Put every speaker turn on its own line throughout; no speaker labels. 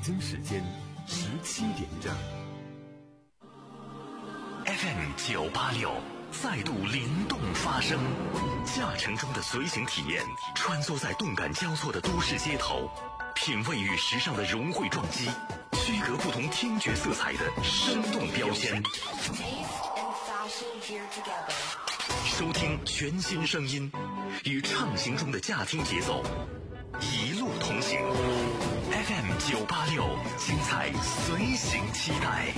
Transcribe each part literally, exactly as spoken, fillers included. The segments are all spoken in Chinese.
京时间十七点整。
F M 九八六再度灵动发声，驾乘中的随行体验，穿梭在动感交错的都市街头，品味与时尚的融汇撞击，区隔不同听觉色彩的生动标签。收听全新声音，与畅行中的驾听节奏一路同行。F M 九八六，精彩随行期待。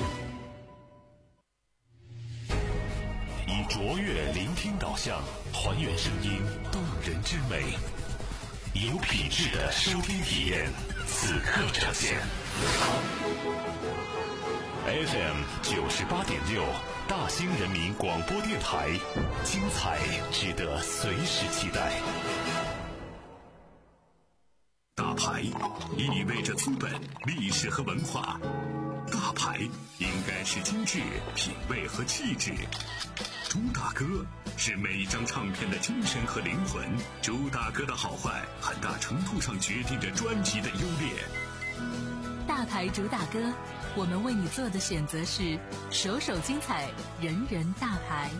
以卓越聆听导向，还原声音动人之美，有品质的收听体验，此刻呈现。F M 九十八点六，大兴人民广播电台，精彩值得随时期待。大牌意味着资本、历史和文化，大牌应该是精致、品味和气质。朱大哥是每一张唱片的精神和灵魂，朱大哥的好坏很大程度上决定着专辑的优劣。
大牌主打歌，我们为你做的选择是首首精彩，人人大牌。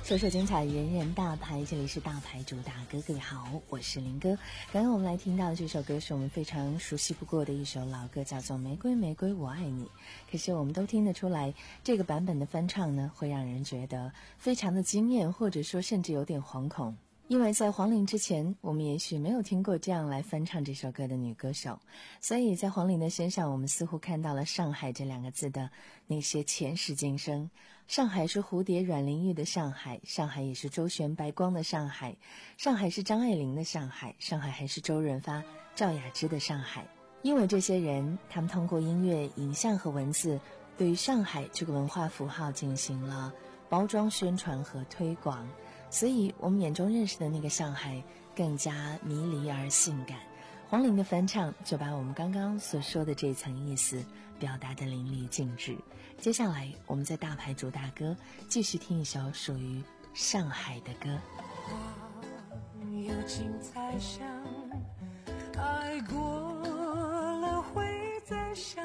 说说精彩，人人大牌，这里是大牌主打歌。各位好，我是林哥。刚刚我们来听到的这首歌是我们非常熟悉不过的一首老歌，叫做《玫瑰玫瑰我爱你》。可是我们都听得出来，这个版本的翻唱呢，会让人觉得非常的惊艳，或者说甚至有点惶恐。因为在黄龄之前，我们也许没有听过这样来翻唱这首歌的女歌手，所以在黄龄的身上，我们似乎看到了上海这两个字的那些前世今生。上海是蝴蝶阮玲玉的上海，上海也是周旋白光的上海，上海是张爱玲的上海，上海还是周润发、赵雅芝的上海。因为这些人，他们通过音乐、影像和文字，对于上海这个文化符号进行了包装、宣传和推广。所以我们眼中认识的那个上海更加迷离而性感。黄龄的翻唱就把我们刚刚所说的这层意思表达得淋漓尽致。接下来我们在大牌主打歌继续听一首属于上海的歌。
有情才想，爱过了会再想，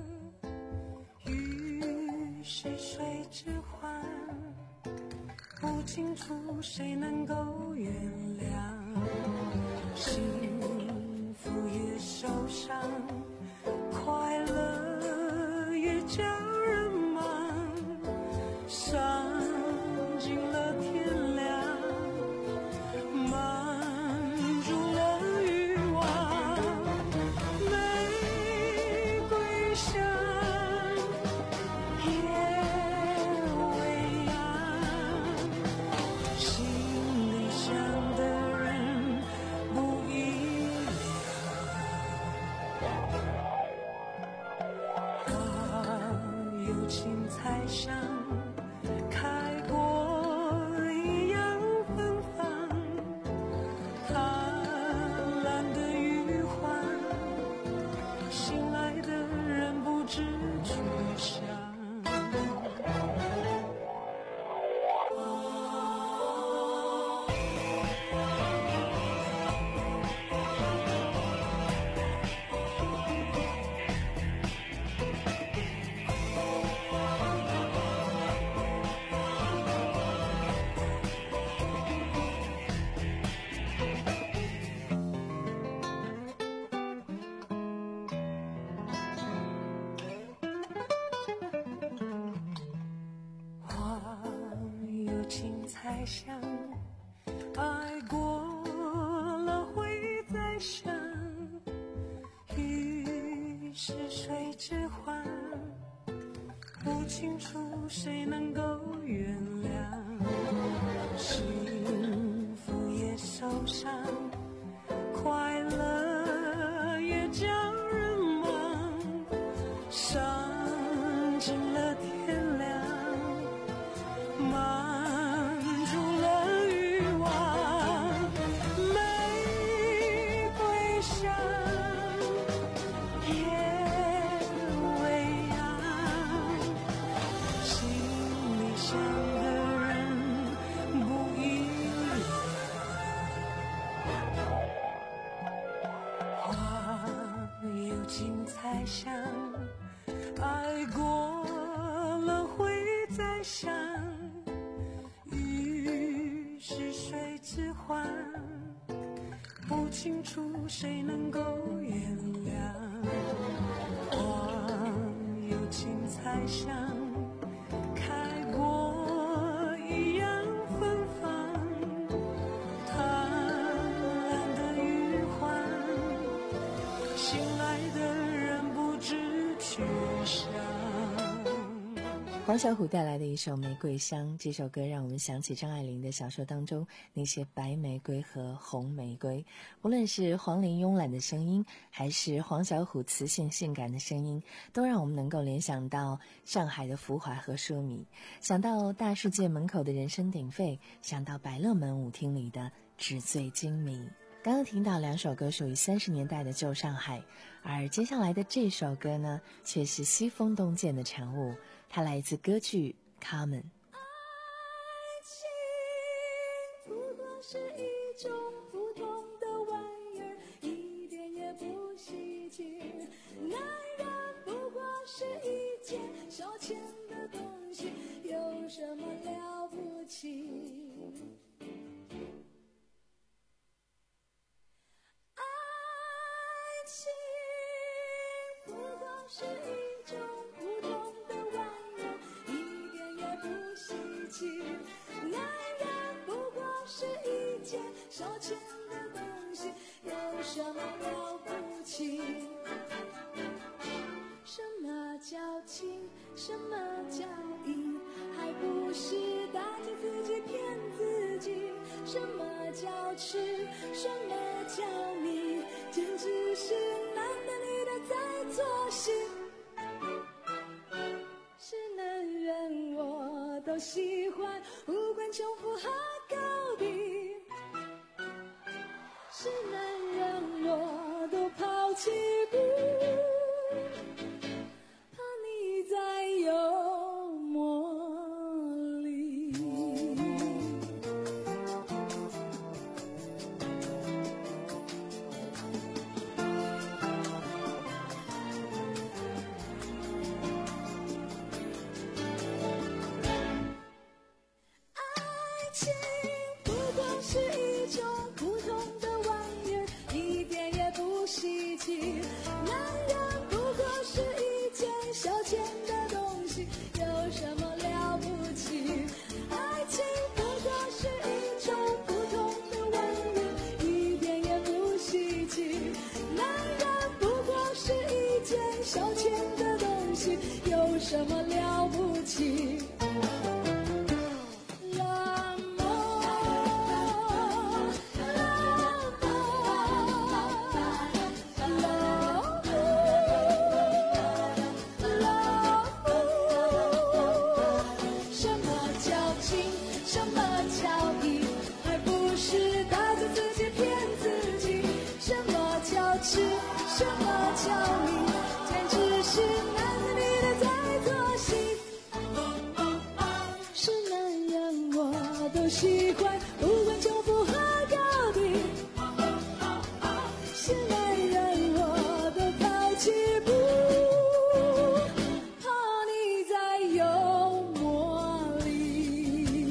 雨是水之欢，不清楚谁能够原谅，幸福也受伤，快乐也叫人忙，伤尽了天亮，满足了欲望，玫瑰香夜未央，心里想的人不一样，花有情才香，开过一样芬芳，贪婪的余欢，醒来的人不知去向。有情才想，爱过了会再想，雨是水之欢，不清楚谁能够原谅，幸福也受伤，快乐也叫人忙，伤尽了天亮，满足了欲望，玫瑰香夜未央，心里想的人不一样，花有情才香，爱过了会再想，雨是水之欢，不清楚谁能够原谅，花有情才香，开过一样芬芳，贪婪的余欢，醒来的人不知去向。
黄小琥带来的一首《玫瑰香》，这首歌让我们想起张爱玲的小说当中那些白玫瑰和红玫瑰。无论是黄龄慵懒的声音，还是黄小琥磁性性感的声音，都让我们能够联想到上海的浮华和奢靡，想到大世界门口的人声鼎沸，想到百乐门舞厅里的纸醉金迷。刚刚听到两首歌属于三十年代的旧上海，而接下来的这首歌呢，却是西风东渐的产物，它来自歌剧《卡门》。
爱情不过是一种普通的玩意儿，一点也不稀奇。男人不过是一件消遣的东西，有什么了不起？ 是一种普通的玩意儿，一点也不稀奇。男人不过是一件消遣的东西，有什么了不起？什么叫情，什么叫义，还不是大家自己骗自己。什么叫痴，什么叫迷，简直是男的女的在做戏。是男人我都喜欢，不管穷富和高低。是男人我都抛弃不，怕你再有魔力。爱情不过是一种普通的玩意儿，一点也不稀奇。男人不过是一件消遣的东西，有什么了不起？爱情不过是一种普通的玩意儿，一点也不稀奇。男人不过是一件消遣的东西，有什么了不起？什么叫你，简直是男的女的在做戏。是男人我都喜欢，不管穷富和高低。是男人我都抛弃不，怕你再有魔力。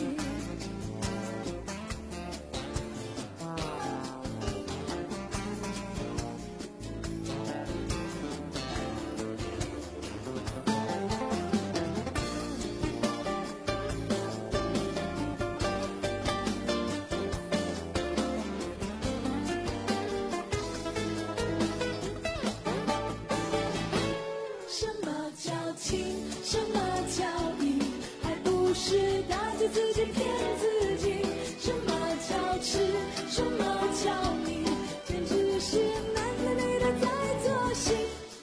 什么叫情，什么叫义，还不是大家自己骗自己。什么叫痴，什么叫迷，简直是男的女的在做戏。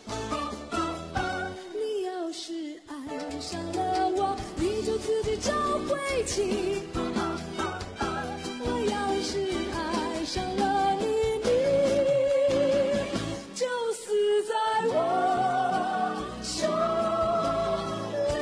你要是爱上了我，你就自己找回气。我要是爱上了你，你就死在我手里。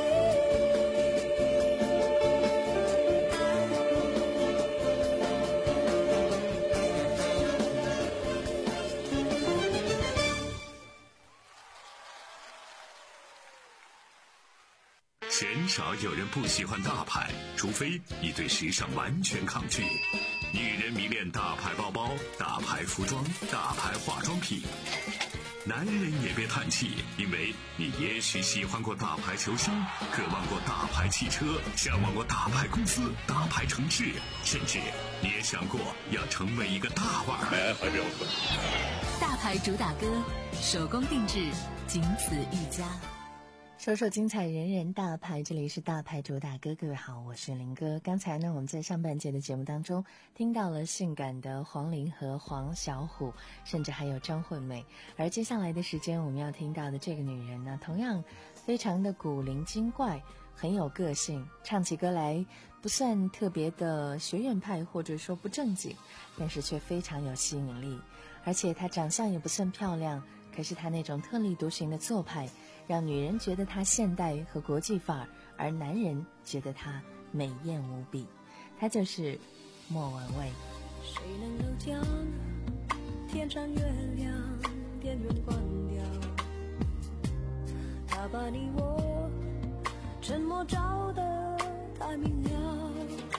鲜少有人不喜欢大牌，除非你对时尚完全抗拒。女人迷恋大牌包包、大牌服装、大牌化妆品。男人也别叹气，因为你也许喜欢过大牌球星，渴望过大牌汽车，向往过大牌公司、大牌城市，甚至你也想过要成为一个大腕儿。
大牌主打歌，手工定制，仅此一家。首首精彩，人人大牌，这里是大牌主打歌，各位好，我是林哥。刚才呢，我们在上半节的节目当中听到了性感的黄龄和黄小琥，甚至还有张惠妹。而接下来的时间我们要听到的这个女人呢，同样非常的古灵精怪，很有个性，唱起歌来不算特别的学院派或者说不正经，但是却非常有吸引力。而且她长相也不算漂亮，可是她那种特立独行的做派，让女人觉得她现代和国际范儿，而男人觉得她美艳无比。她就是莫文蔚。
谁能够将天上月亮电源关掉？他把你我沉默照得太明了。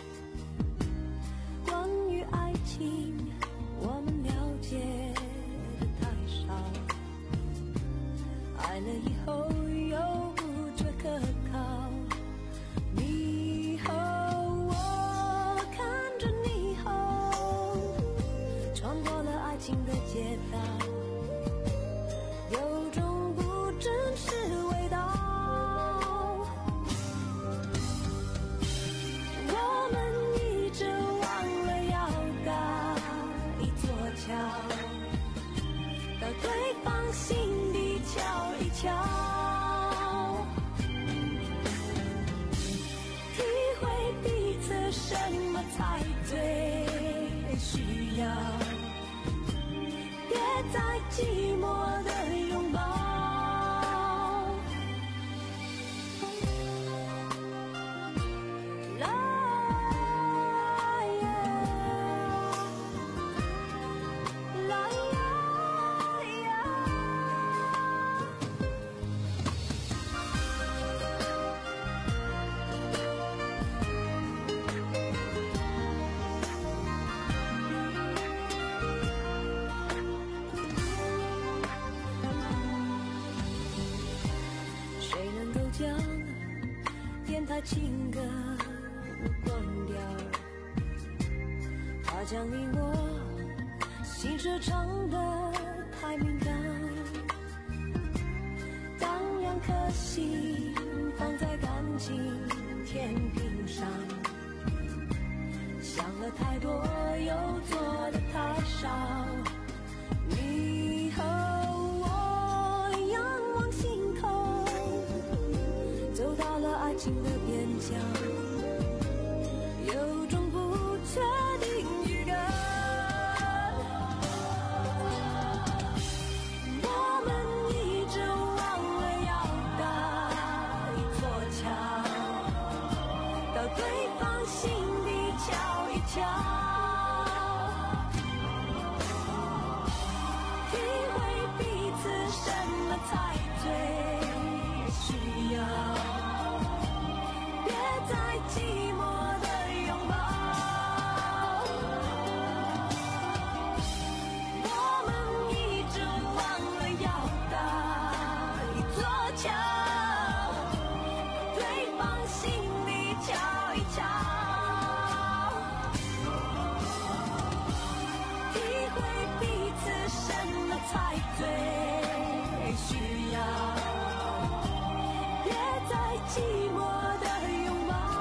关于爱情，我们了解的太少。爱爱了以后又不觉可靠，你后我看着你后，穿过了爱情的街道，有种不真实味道。我们一直忘了要搭一座桥，到对方心底瞧一瞧，体会彼此什么才最需要，别再寂寞的拥抱。情歌关掉，怕将你我心事唱得太敏感，当然可惜放在感情天平上，想了太多又做得太少，你和我仰望星空，走到了爱情的边疆，有种不确定预感。我们一直忘了要搭一座桥，到对方心底瞧一瞧，体会彼此什么才最需要。寂寞的拥抱，我们一直忘了要搭一座桥，对方心里瞧一瞧，体会彼此什么才最需要，别再寂寞的拥抱。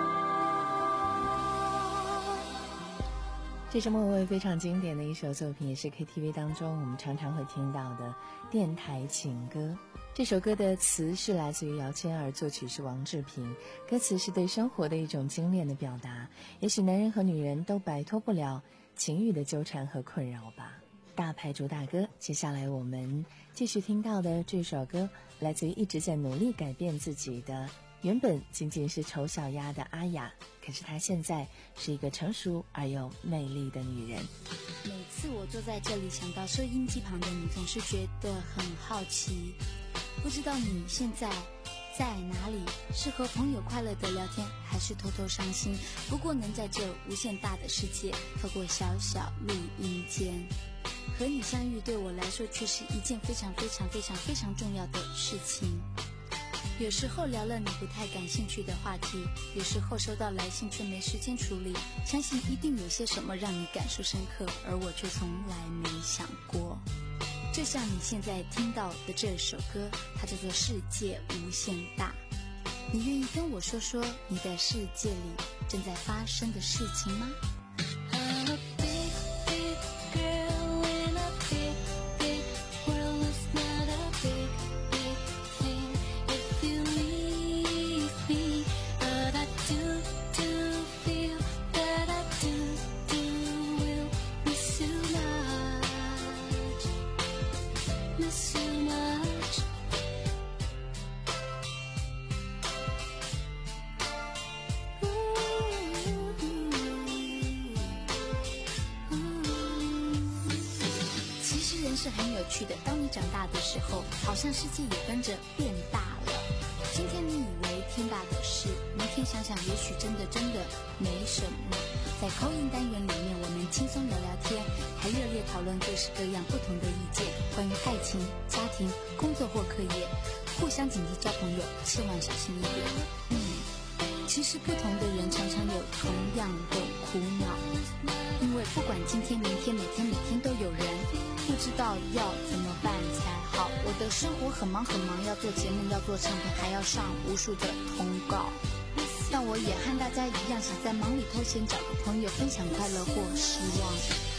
这是莫文蔚非常经典的一首作品，也是 K T V 当中我们常常会听到的电台情歌。这首歌的词是来自于姚谦儿，作曲是王志平，歌词是对生活的一种精炼的表达，也许男人和女人都摆脱不了情欲的纠缠和困扰吧。大牌主打歌，接下来我们继续听到的这首歌来自于一直在努力改变自己的，原本仅仅是丑小鸭的阿雅，可是她现在是一个成熟而又魅力的女人。
每次我坐在这里想到收音机旁的你，总是觉得很好奇，不知道你现在在哪里，是和朋友快乐的聊天，还是偷偷伤心。不过能在这无限大的世界，透过小小录音间和你相遇，对我来说却是一件非常非常非常非常重要的事情。有时候聊了你不太感兴趣的话题，有时候收到来信却没时间处理，相信一定有些什么让你感受深刻，而我却从来没想过。就像你现在听到的这首歌，它叫做《世界无限大》。你愿意跟我说说你的世界里正在发生的事情吗？是很有趣的，当你长大的时候，好像世界也跟着变大了。今天你以为天大的事，明天天想想，也许真的真的没什么。在口音单元里面，我们轻松聊聊天，还热烈讨论各式各样不同的意见，关于爱情、家庭、工作或课业，互相警惕交朋友，千万小心一点。嗯，其实不同的人常常有同样的苦恼，因为不管今天、明天、每天、每天都有人不知道要怎么办才好。我的生活很忙很忙，要做节目，要做唱片，还要上无数的通告。但我也和大家一样，想在忙里偷闲，找个朋友分享快乐或失望。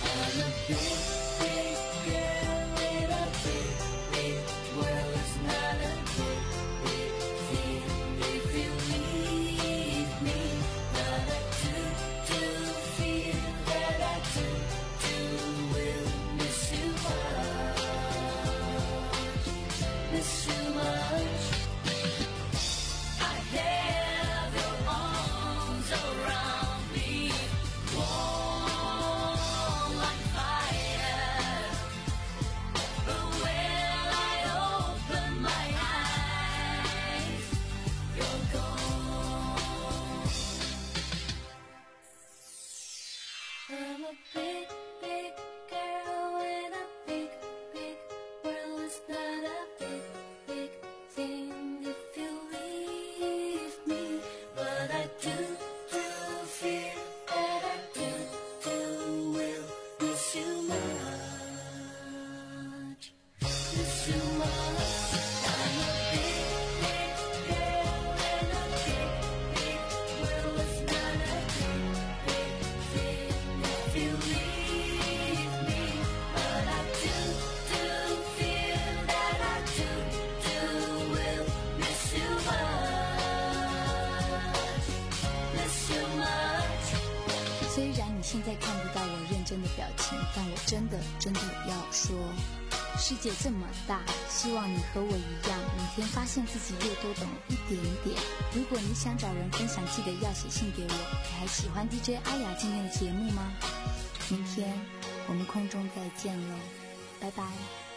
虽然你现在看不到我认真的表情，但我真的真的要说，世界这么大，希望你和我一样，每天发现自己又多懂一点点。如果你想找人分享，记得要写信给我。你还喜欢 D J 阿雅今天的节目吗？明天我们空中再见喽，拜拜。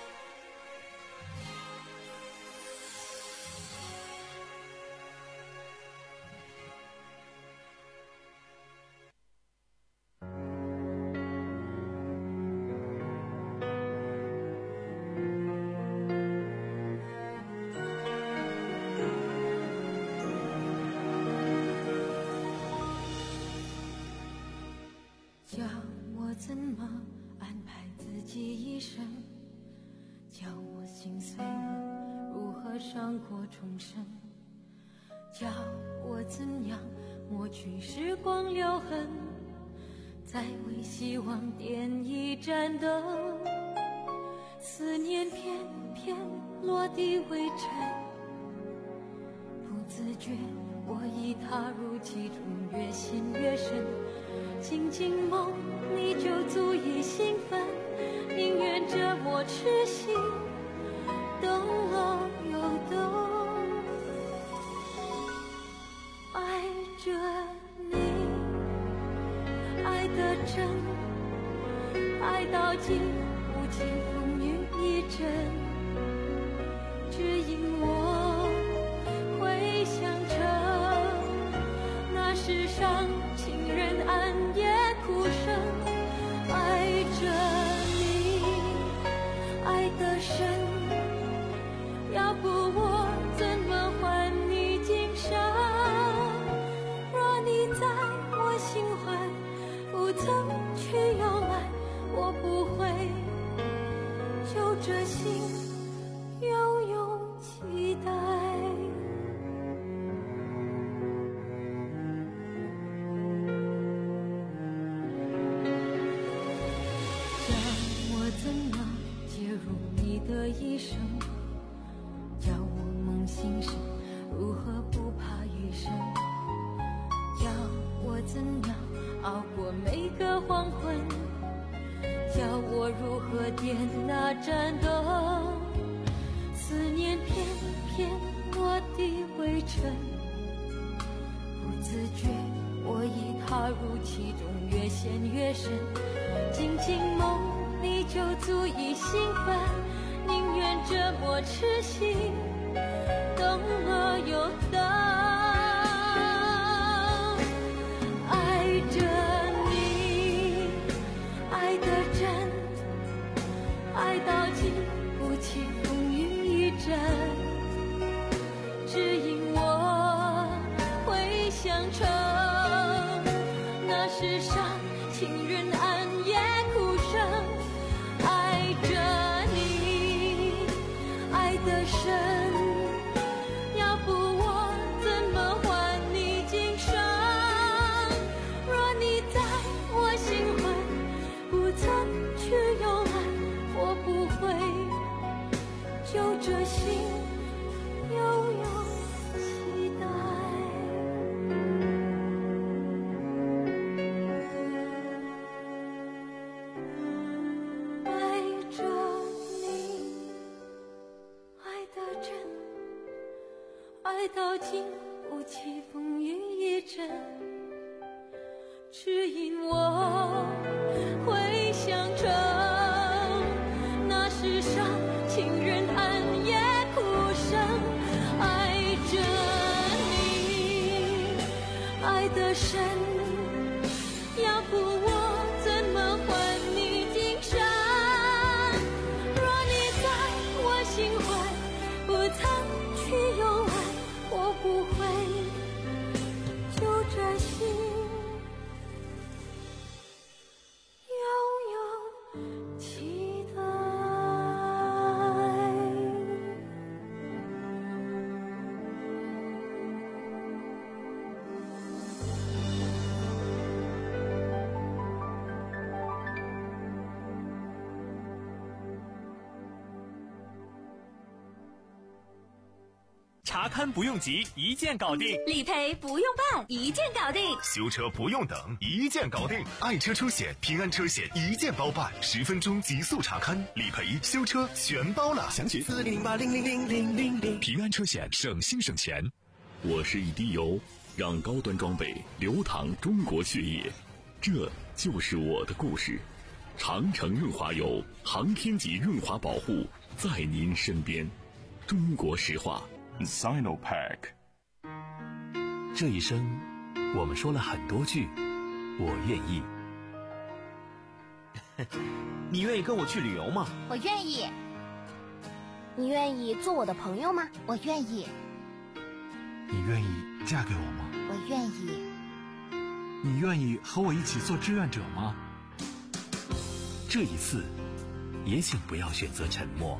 叫我怎么安排自己一生，叫我心碎了如何伤过重生，叫我怎样抹去时光留痕，再为希望点一盏灯，思念偏偏落地为尘，不自觉我已踏入其中，越陷越深，静静梦你就足以兴奋，宁愿折磨痴心，等了又等，爱着你，爱得真，爱到尽无情风雨一阵，只因我会想成那世上情人暗夜哭声，爱着你，爱得深，要不我怎么还你今生？若你在我心怀不曾去游览，我不会就这心悠悠期待。的一生，叫我梦醒时如何不怕余生，叫我怎样熬过每个黄昏，叫我如何点那盏灯，思念偏偏落地为尘，不自觉我已踏入其中，越陷越深，静静梦你就足以兴奋，宁愿折磨痴心，等了又等， 相乘。那世上情人暗夜哭声，爱着你，爱得深。要不我怎么还你今生？若你在我心怀，不曾去拥爱，我不会就这心悠悠期待。爱着你，爱得真，爱到经不起风雨一阵，只因我会相乘。那世上情人暗夜哭声，爱着你，爱得深。要不我怎么还你今生？若你在我心怀，不曾去拥爱，我不会就这心悠悠期待。
查勘不用急，一键搞定；
理赔不用办，一键搞定；
修车不用等，一键搞定。爱车出险，平安车险一键包办，十分钟极速查勘、理赔、修车全包了。
详情四零零八零零零零零零。
平安车险，省心省钱。我是一滴油，让高端装备流淌中国血液，这就是我的故事。长城润滑油，航天级润滑保护，在您身边。中国石化。
Sinopack。
这一生我们说了很多句我愿意。
你愿意跟我去旅游吗？
我愿意。你愿意做我的朋友吗？我愿意。
你愿意嫁给我吗？
我愿意。
你愿意和我一起做志愿者吗？
这一次也请不要选择沉默。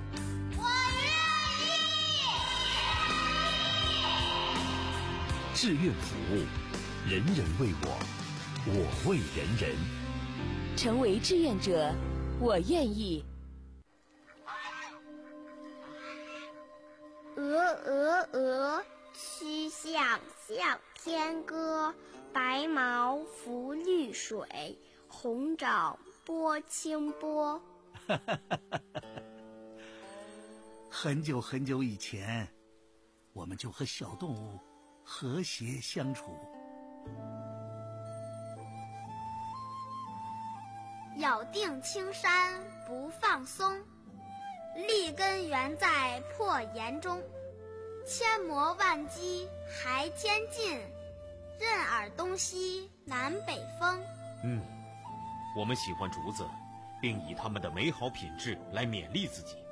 志愿服务，人人为我，我为人人。
成为志愿者，我愿意。
鹅鹅鹅，曲项向天歌。白毛浮绿水，红掌拨清波。
很久很久以前，我们就和小动物和谐相处。
咬定青山不放松，立根原在破岩中。千磨万击还天进，任尔东西南北风。
嗯，我们喜欢竹子，并以它们的美好品质来勉励自己。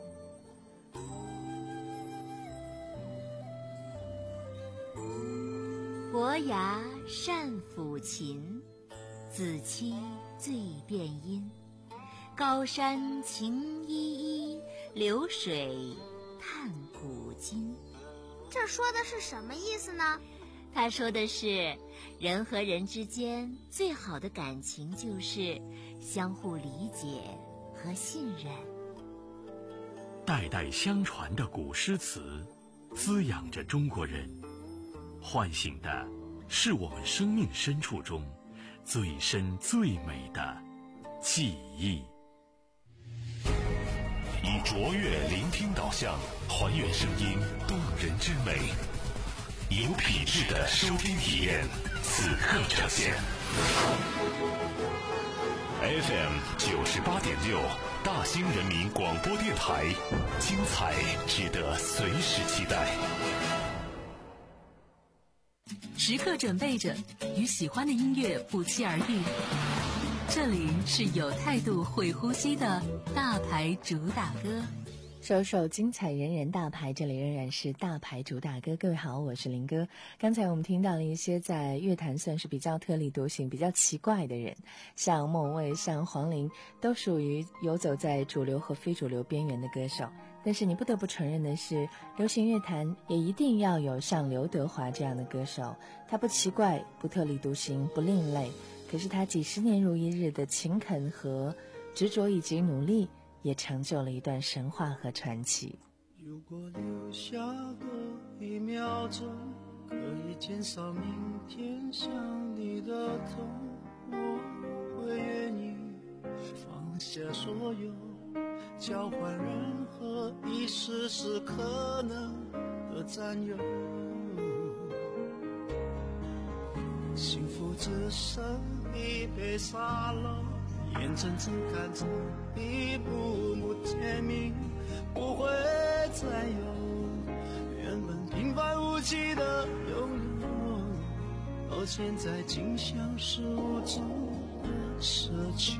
伯牙善抚琴，子期最辨音。高山晴依依，流水叹古今。
这说的是什么意思呢？
他说的是，人和人之间最好的感情就是相互理解和信任。
代代相传的古诗词，滋养着中国人，唤醒的是我们生命深处中最深最美的记忆。
以卓越聆听导向，还原声音动人之美，有品质的收听体验，此刻呈现。F M 九十八点六，大兴人民广播电台，精彩值得随时期待。
时刻准备着，与喜欢的音乐不期而遇。这里是有态度会呼吸的大牌主打歌。
首首精彩人人大牌，这里仍然是大牌主打歌。各位好，我是林哥。刚才我们听到了一些在乐坛算是比较特立独行、比较奇怪的人，像莫文蔚、像黄龄，都属于游走在主流和非主流边缘的歌手。但是你不得不承认的是，流行乐坛也一定要有像刘德华这样的歌手。他不奇怪，不特立独行，不另类，可是他几十年如一日的勤恳和执着以及努力，也成就了一段神话和传奇。
如果留下个一秒钟，可以减少明天想你的痛，我会愿意放下所有，交换任何一丝丝可能的占有。幸福只剩一杯沙漏，眼睁睁看着一幕幕甜蜜不会再有，原本平凡无奇的拥有，到现在竟像是无助的奢求。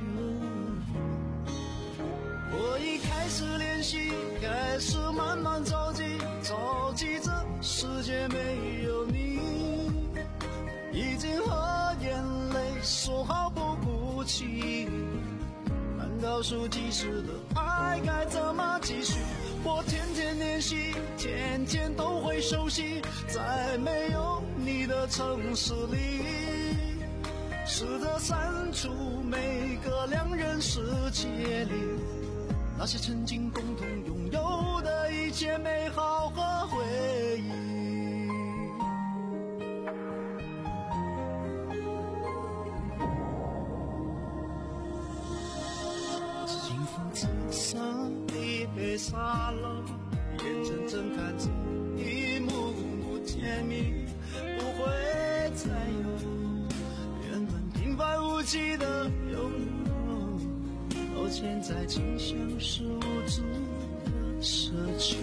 我已开始练习，开始慢慢着急，着急这世界没有你，已经和眼泪说好不哭泣，难道说即时的爱该怎么继续？我天天练习，天天都会熟悉，在没有你的城市里，试着删除每个两人世界里那些曾经共同拥有的一切美好和回忆。幸福只剩一杯沙漏，眼睁睁看着一幕幕甜蜜不会再有，原本平凡无奇的拥有，到现在竟像是无助的奢求。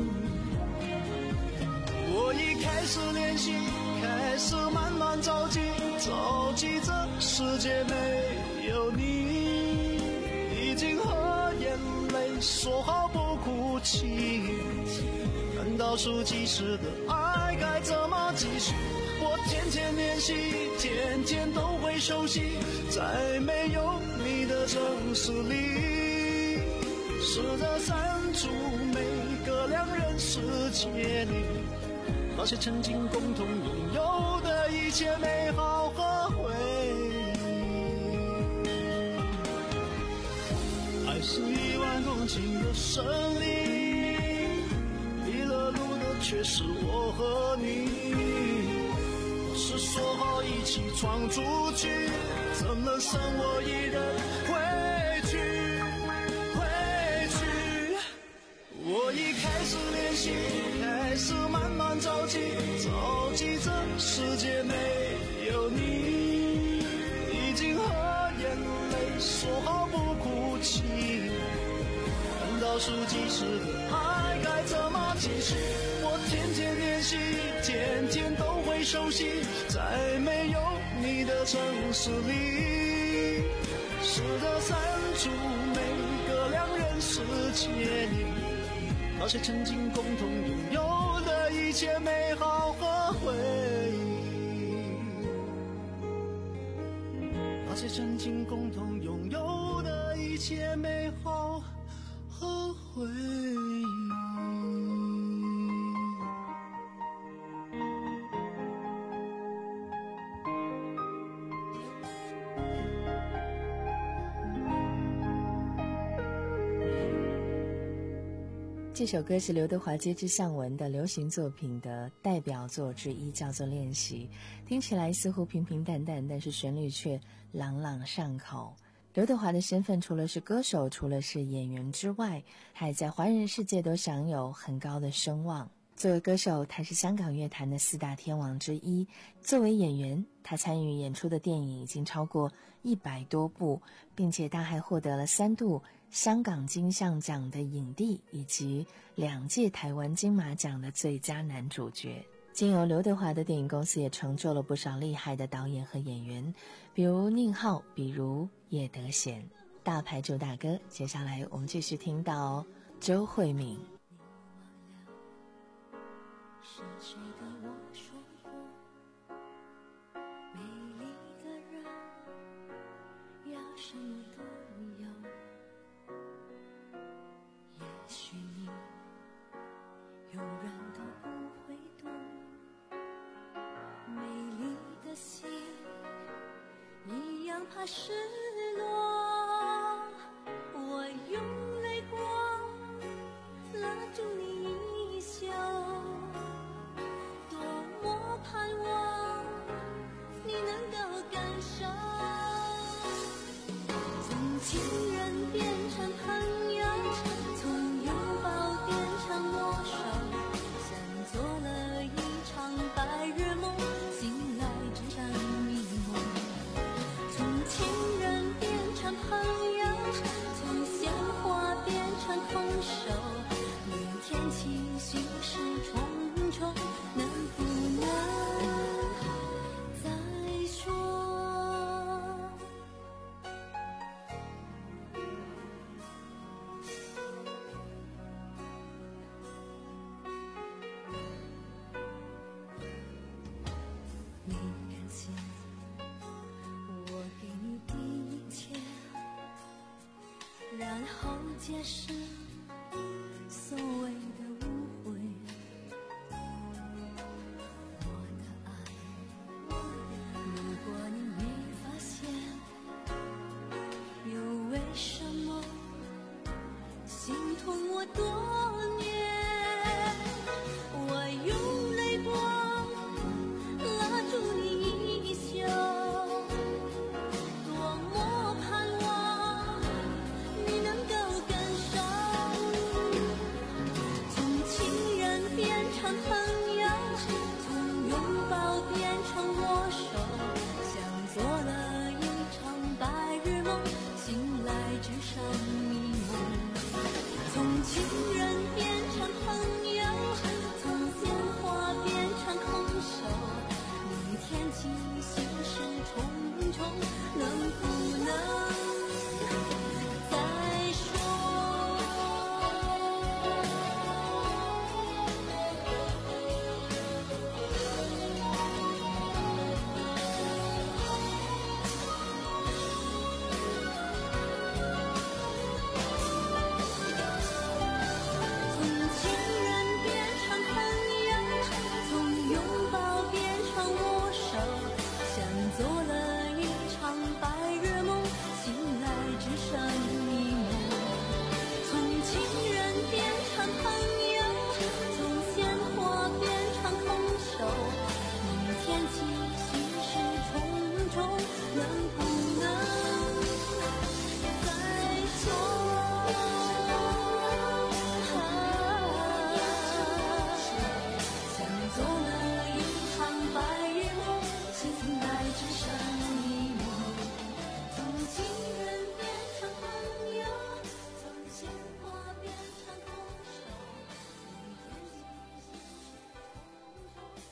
我已开始练习，开始慢慢着急，着急这世界没有你，已经和眼泪说好不哭泣，难道说即时的爱该怎么继续？我天天练习，天天都会熟悉，在没有你的城市里，试着删除每个两人世界里那些曾经共同拥有的一切美好和回忆。爱是一万公顷的森林，迷了路的却是我和你，是说好一起闯出去，怎能剩我一人回去回去？我已开始练习，开始慢慢着急，着急这世界没有你，已经和眼泪说好不哭泣，难道是即时的爱该怎么继续？我天天练习，天天都会熟悉，在没有你的城市里，试着删除每个两人世界里那些曾经共同拥有的一切美好和回忆，那些曾经共同拥有的一切美好和回忆。
这首歌是刘德华接之向文的流行作品的代表作之一，叫做《练习》。听起来似乎平平淡淡，但是旋律却朗朗上口。刘德华的身份除了是歌手，除了是演员之外，还在华人世界都享有很高的声望。作为歌手，他是香港乐坛的四大天王之一；作为演员，他参与演出的电影已经超过一百多部，并且他还获得了三度香港金像奖的影帝，以及两届台湾金马奖的最佳男主角。经由刘德华的电影公司也成就了不少厉害的导演和演员，比如宁浩，比如叶德娴。大牌主打歌，接下来我们继续听到周慧敏。
是谁跟我说过，美丽的人要什么都有？也许你永远都不会懂，美丽的心一样怕失落。我用泪光拉住你衣袖，多么盼望你能够感受，从情人变成朋友，从拥抱变成握手，像做了一场白日梦，醒来只剩迷蒙。从情人变成朋友，从鲜花变成空手，明天起心事重重，能不能再说？你感谢我给你的一切，然后解释所谓的误会。我的爱，如果你没发现，又为什么心痛我多年？我用泪光拉住你衣袖，多么盼望你能够感受，从情人变成朋友，从拥抱变成握手，像做了一场白日梦，醒来只剩迷蒙。从情人变成朋友，从鲜花变成空手，明天起心事重重，能不能再说？从情人变成朋友，从拥抱变成握手，像做了一场白日梦，醒来只剩迷蒙。从情人变成朋友，从鲜花变成空手，明天起心事重重，能不能再说？像做了一场白日梦，醒来只剩迷蒙。从情人变成朋友，从鲜花变成空手，明天起心事重重，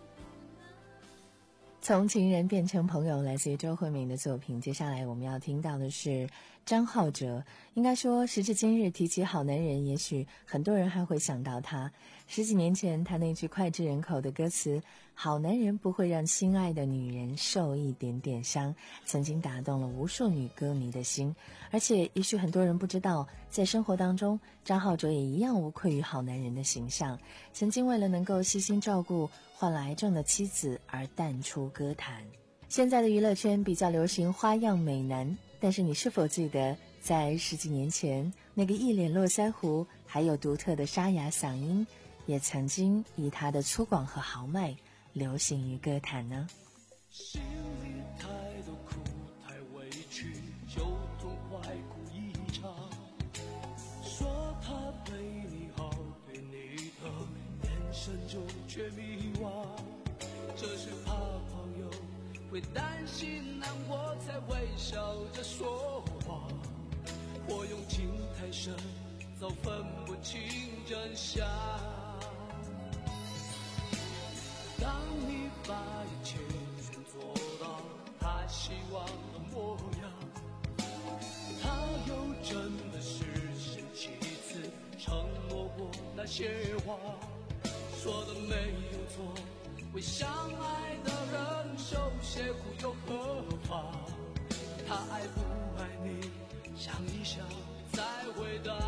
从情人变成朋友，来自于周慧敏的作品。接下来我们要听到的是张浩哲。应该说时至今日提起好男人，也许很多人还会想到他。十几年前他那句脍炙人口的歌词，好男人不会让心爱的女人受一点点伤，曾经打动了无数女歌迷的心。而且也许很多人不知道，在生活当中张浩哲也一样无愧于好男人的形象，曾经为了能够悉心照顾患了癌症的妻子而淡出歌坛。现在的娱乐圈比较流行花样美男，但是你是否记得在十几年前，那个一脸络腮胡还有独特的沙哑嗓音，也曾经以他的粗犷和豪迈流行于歌坛呢？
心里太多苦，太委屈，就痛快哭一场。说他对你好，对你的眼神就却迷惘。这是怕朋友会担心难过，才微笑着说谎。我用情太深，早分不清真相。当你把一切全做到他希望的模样，他又真的是生气次些话，说的没有错，为相爱的人受些苦又何妨？他爱不爱你，想一想再回答。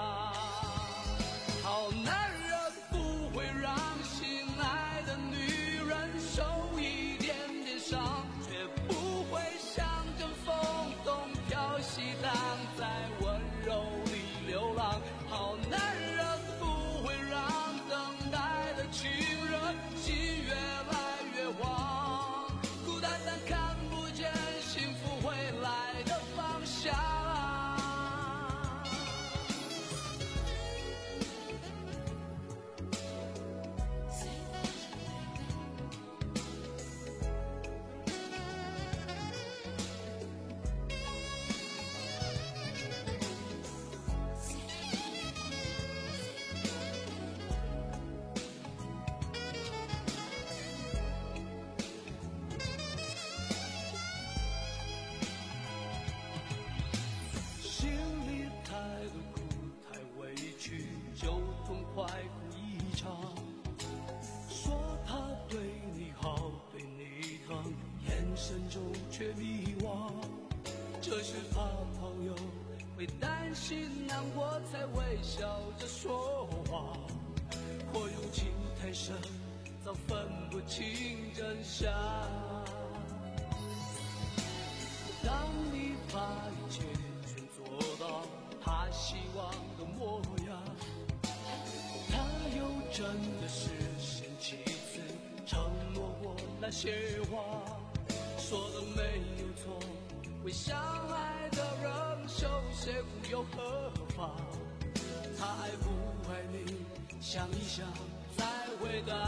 好男人不会让心爱的女人受一点点伤，却不会像阵风东飘西荡，在温柔里流浪。好男人不会让等待的情人心越来越慌，孤单单看不见幸福回来的方向。心里太多苦，太委屈，就痛快哭一场。说他对你好，对你疼，眼神中却迷惘。这是怕朋友会担心难过，才微笑着说话。或用情太深，早分不清真相。当你把一切全做到他希望的模样，他又真的是先几次承诺过那些话，说的没有错，为相爱的人受些苦又何妨？他爱不爱你，想一想再回答。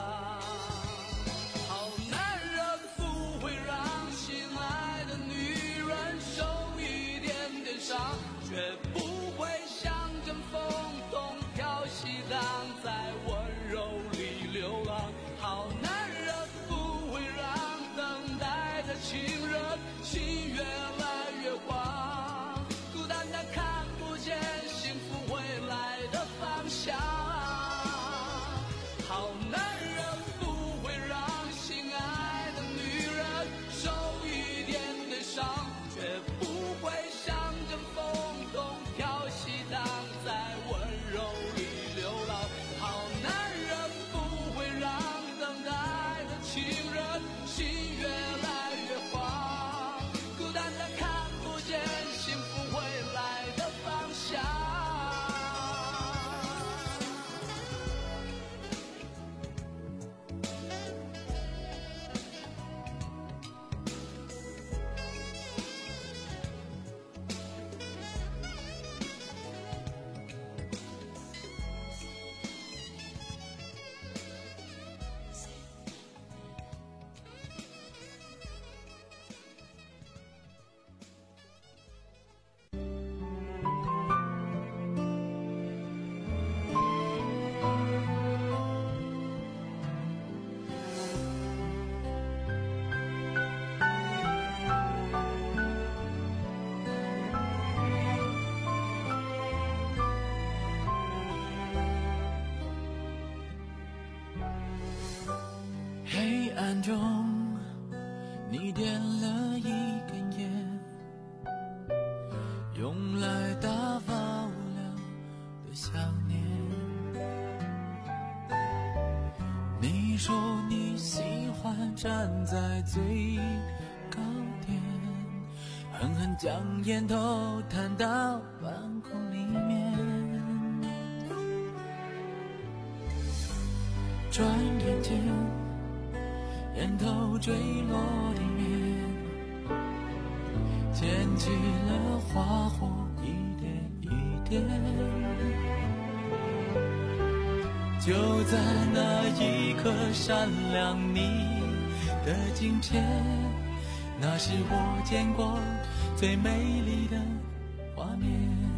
好男人不会让心爱的女人受一点点伤，却不会像阵风东飘西荡，在温柔里流浪。好男人不会让等待的情人心越来越慌，孤单单看不见幸福回来的方向。好男人不会让心爱的女人受一点点伤，却不会像阵风东飘西荡，在温柔里流浪。好男人不会让等待的情人心越来越慌，孤单单看不见幸福回来的方向。
黑暗中，你点了一根烟，用来打发无聊的想念。你说你喜欢站在最高点，狠狠将烟头弹到半空里面。转眼间，烟头坠落地面，溅起了花火，一点一点。就在那一刻闪亮你的镜前，那是我见过最美丽的画面，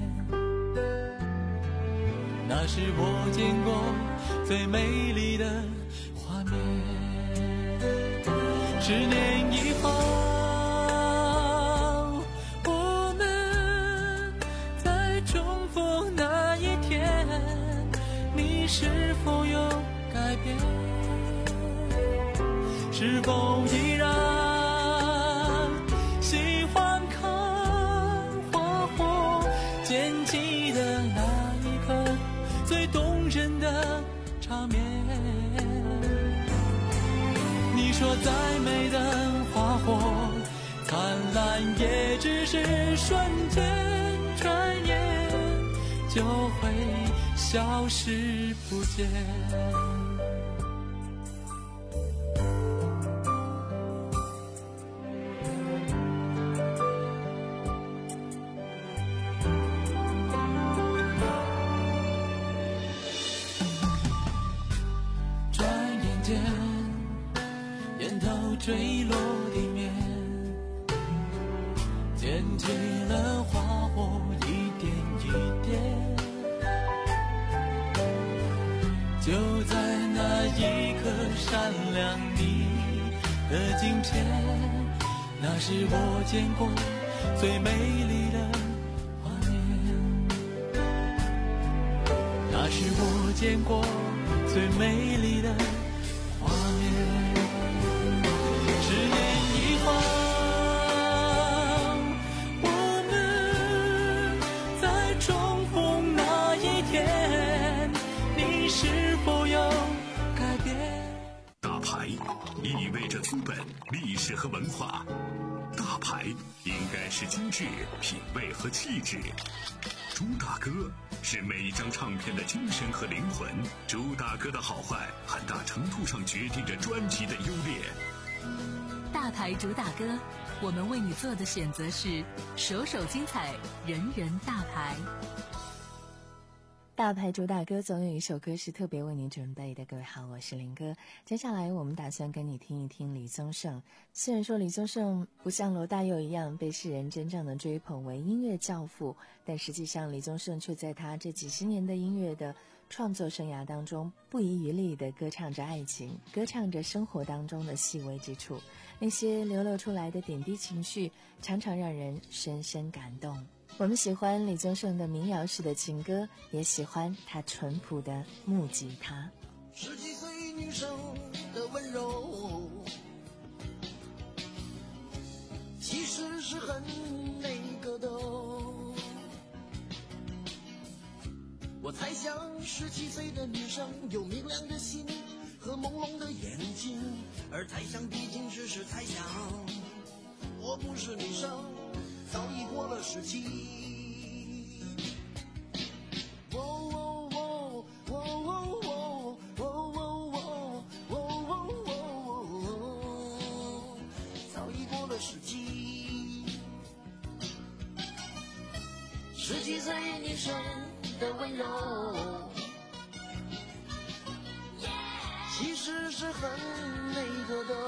那是我见过最美丽的画面。十年以后，我们再重逢那一天，你再美的花火，灿烂也只是瞬间，转眼就会消失不见。烟头坠落地面，溅起了花火，一点一点。就在那一刻闪亮你的镜片，那是我见过最美丽的画面，那是我见过最美丽的画面。十年以后，我们再重逢那一天，你是否有改变？
大牌意味着资本、历史和文化，大牌应该是精致、品味和气质。朱大哥是每一张唱片的精神和灵魂，朱大哥的好坏很大程度上决定着专辑的优劣。
大牌主打歌，我们为你做的选择是首首精彩，人人大牌。
大牌主打歌总有一首歌是特别为你准备的。各位好，我是林哥。接下来我们打算跟你听一听李宗盛。虽然说李宗盛不像罗大佑一样被世人真正的追捧为音乐教父，但实际上李宗盛却在他这几十年的音乐的创作生涯当中不遗余力地歌唱着爱情，歌唱着生活当中的细微之处，那些流露出来的点滴情绪常常让人深深感动。我们喜欢李宗盛的民谣式的情歌，也喜欢他淳朴的木吉他。
十几岁女生的温柔，其实是很那个的。我猜想十七岁的女生有明亮的心和朦胧的眼睛，而猜想毕竟只是猜想，我不是女生，早已过了十七。十几岁女生的温柔，其实是很那个的。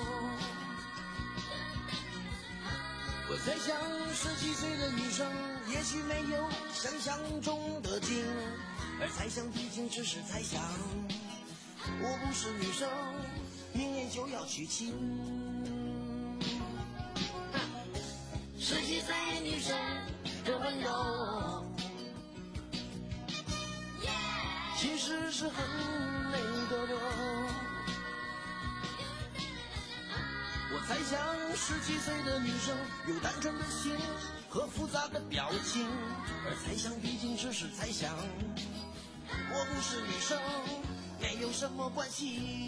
我在想，十几岁的女生也许没有想象中的精，而猜想毕竟只是猜想，我不是女生，明年就要娶亲。十几岁女生的温柔，其实是很那个的。我猜想十七岁的女生有单纯的心和复杂的表情，而猜想毕竟只是猜想，我不是女生，没有什么关系。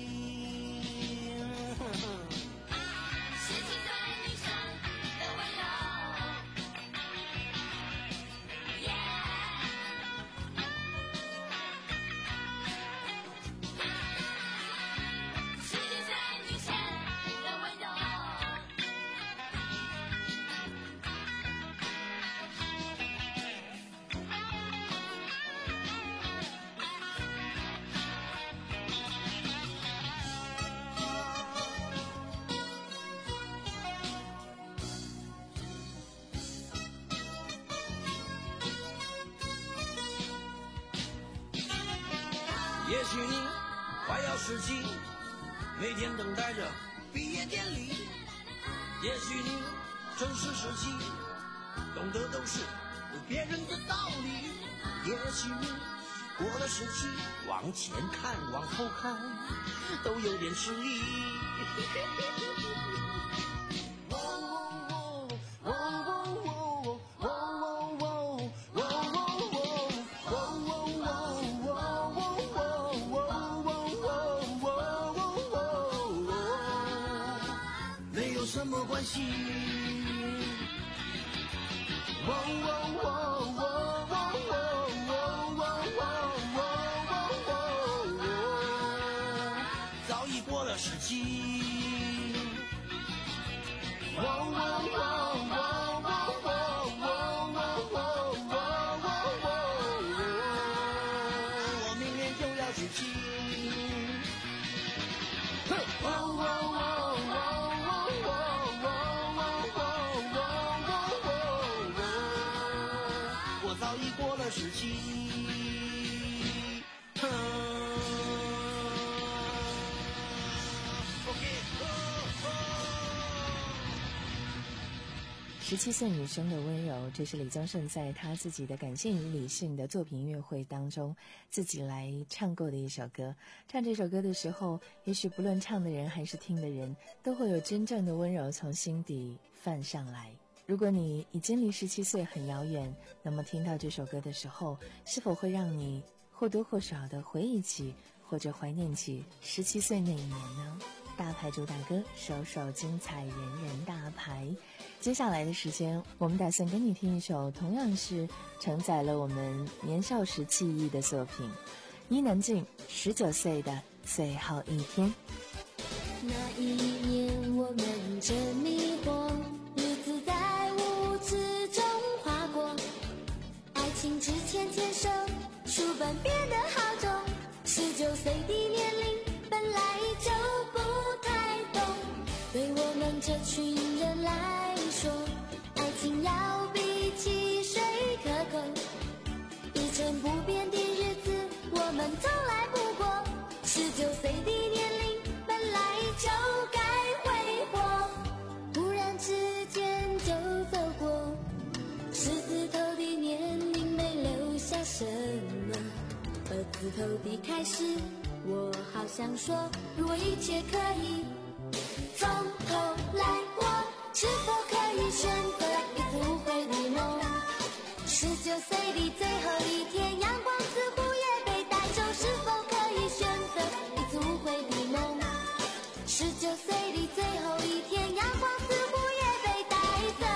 也许你快要十七，每天等待着毕业典礼。也许你正是十七，懂得都是别人的道理。也许你过了十七，往前看往后看都有点吃力。 什么关系？哦哦哦哦哦哦哦哦哦哦，早已过了时机。哦哦哦哦哦哦哦哦哦哦，我明年就要娶妻。哦哦哦哦哦哦哦，我早已过了时机。
十七岁女生的温柔，这是李宗盛在他自己的感性与理性的作品音乐会当中自己来唱过的一首歌。唱这首歌的时候，也许不论唱的人还是听的人，都会有真正的温柔从心底泛上来。如果你已经离十七岁很遥远，那么听到这首歌的时候，是否会让你或多或少的回忆起或者怀念起十七岁那一年呢？大牌主打歌，首首精彩，人人大牌。接下来的时间，我们打算跟你听一首同样是承载了我们年少时记忆的作品，伊能静十九岁的最后一天。
那一年我们正迷惑，日子在舞池中划过，爱情之前牵手，书本变得好重，十九岁的年龄本来就不太懂，对我们这群人来说，爱情要比汽水可口，一成不变的日子我们从来不过，十九岁的年龄本来就该挥霍，忽然之间就走过，十字头的年龄没留下什么，二字头的开始，我好想说，如果一切可以从头来过，是否可以选择一次无悔的梦？十九岁的最后一天，阳光似乎也被带走，是否可以选择一次无悔的梦？十九岁的最后一天，阳光似乎也被带走。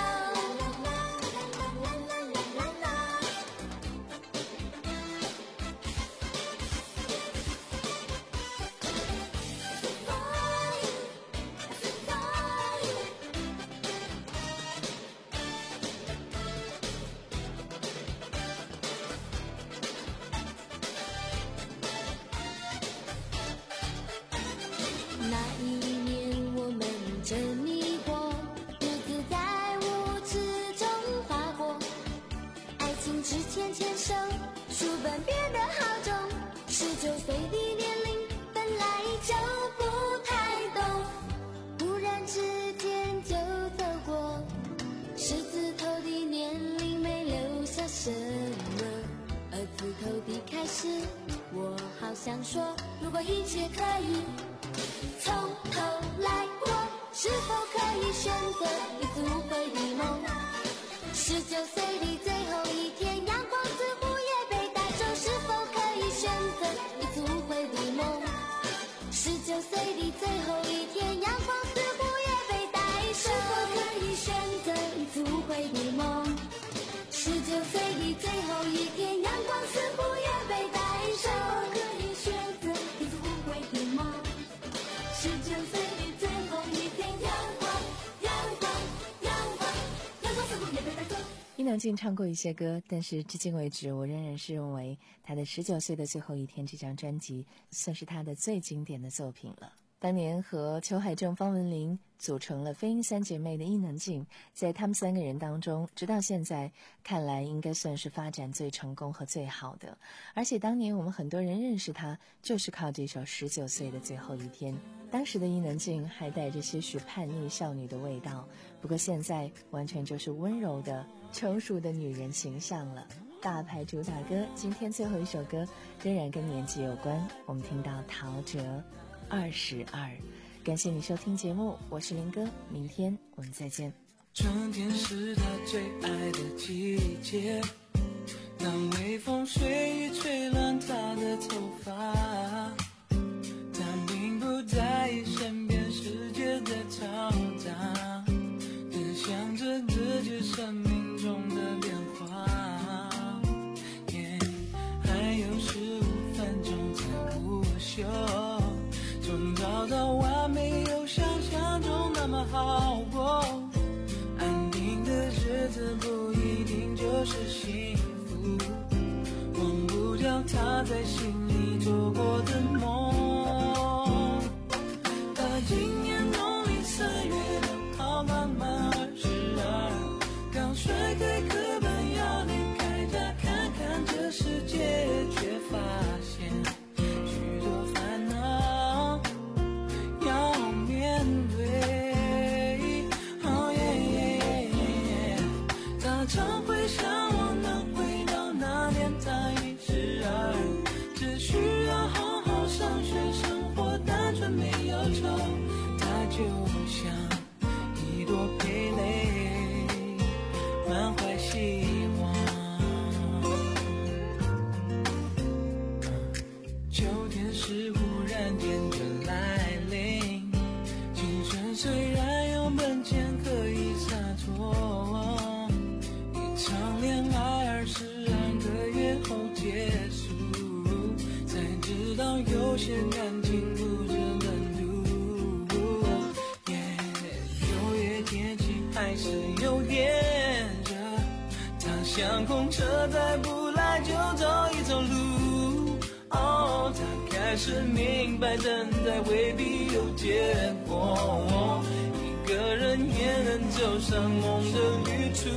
那一年我们正迷惑，日子在舞池中划过，爱情之前牵手，书本变得好重，十九岁的年龄本来就不太懂，忽然之间就走过，十字头的年龄没留下什么，二字头的开始，我好想说，如果一切可以从头来过，是否可以选择一次无悔的梦？十九岁的最后一天，阳光似乎也被带走，是否可以选择一次无悔的梦？十九岁的最后一天，阳光似乎也被带走，是否可以选择一次无悔的梦？十九岁的最后一天，阳光似乎也被带走，是否可以选择一次无悔的梦？十九岁的最后一天，阳光，阳光，阳光，阳光似乎也被带走。
伊能静唱过一些歌，但是至今为止，我仍然是认为她的十九岁的最后一天这张专辑算是她的最经典的作品了。当年和裘海正、方文琳组成了飞鹰三姐妹的伊能静，在他们三个人当中，直到现在看来应该算是发展最成功和最好的。而且当年我们很多人认识她，就是靠这首十九岁的最后一天。当时的伊能静还带着些许叛逆少女的味道，不过现在完全就是温柔的成熟的女人形象了。大牌主打歌，今天最后一首歌仍然跟年纪有关，我们听到陶喆二十二。感谢你收听节目，我是林哥，明天我们再见。
春天是他最爱的季节，当微风随意吹乱他的头发，他并不在意身边世界的嘈杂。 就是幸福，忘不掉他在心里做过的梦。他今年农历三月六号刚满二十二，刚甩开课本要离开家看看这世界，却发现许多烦恼要面对。哦耶耶，他常会向往能回到那年他一十二，只需要好好上学，生活单纯没忧愁。他就像一朵蓓蕾，满怀希望。秋天是忽然间的来临，青春虽然有本钱可以洒脱，一场恋爱二十二个月后结束，才知道有些感情不值得赌。耶，九月天气还是有点热，他想空车再不来就走一走路。哦，他开始明白等待未必有结果，一个人也能走上梦的旅途。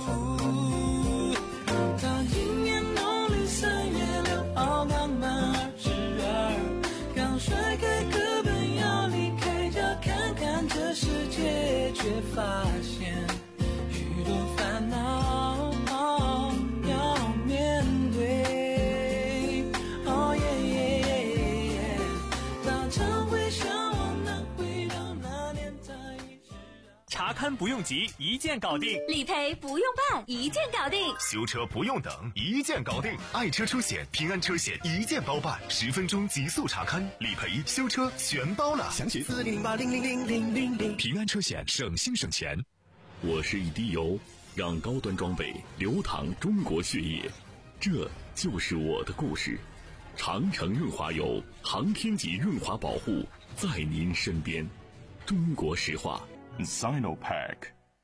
他今年农历三月六号刚满二十二，刚甩开课本要离开家看看这世界，却发现许多烦恼要面对。哦耶耶耶耶，他常会向往能回到那年他一十二。
查看不用急，一键搞定；
理赔不用办，一键搞定；
修车不用等，一键搞定。爱车车险、平安车险一键包办，十分钟极速查看、理赔、修车全包了。详情四零零八零零零零零零。平安车险，省心省钱。
我是一滴油，让高端装备流淌中国血液，这就是我的故事。长城润滑油，航天级润滑保护，在您身边。中国石化
Sinopec。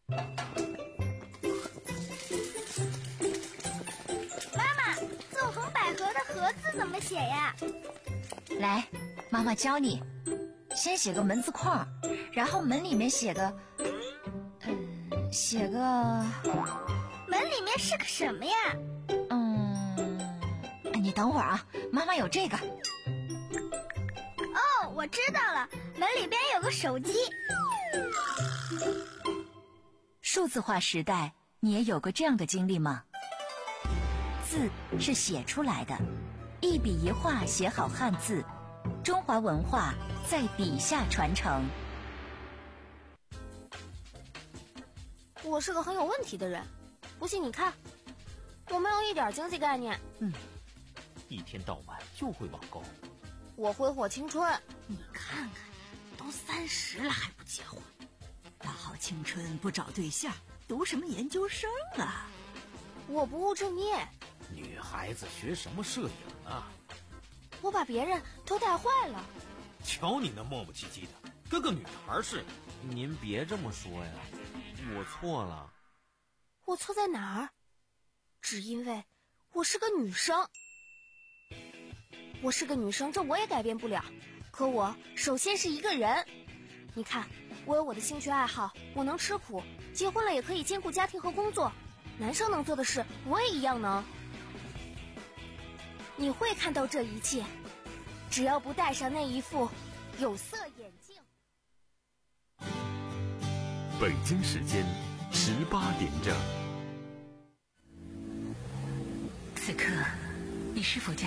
妈妈，纵横捭阖的阖字怎么写呀？
来，妈妈教你，先写个门字框，然后门里面写个，嗯，写个，
门里面是个什么呀？
嗯，你等会儿啊，妈妈有这个。
哦，我知道了，门里边有个手机。
数字化时代，你也有过这样的经历吗？字是写出来的，一笔一画写好汉字，中华文化在笔下传承。
我是个很有问题的人，不信你看，我没有一点经济概念。
嗯，一天到晚就会网购。
我挥霍青春。
你看看，都三十了还不结婚，大好青春不找对象，读什么研究生啊？
我不务正业。
女孩子学什么摄影啊？
我把别人都带坏了。
瞧你那磨磨唧唧的，跟个女孩似的。您别这么说呀，我错了。
我错在哪儿？只因为我是个女生。我是个女生，这我也改变不了。可我首先是一个人。你看，我有我的兴趣爱好，我能吃苦，结婚了也可以兼顾家庭和工作。男生能做的事，我也一样能。你会看到这一切，只要不戴上那一副有色眼镜。
北京时间十八点整。
此刻，你是否在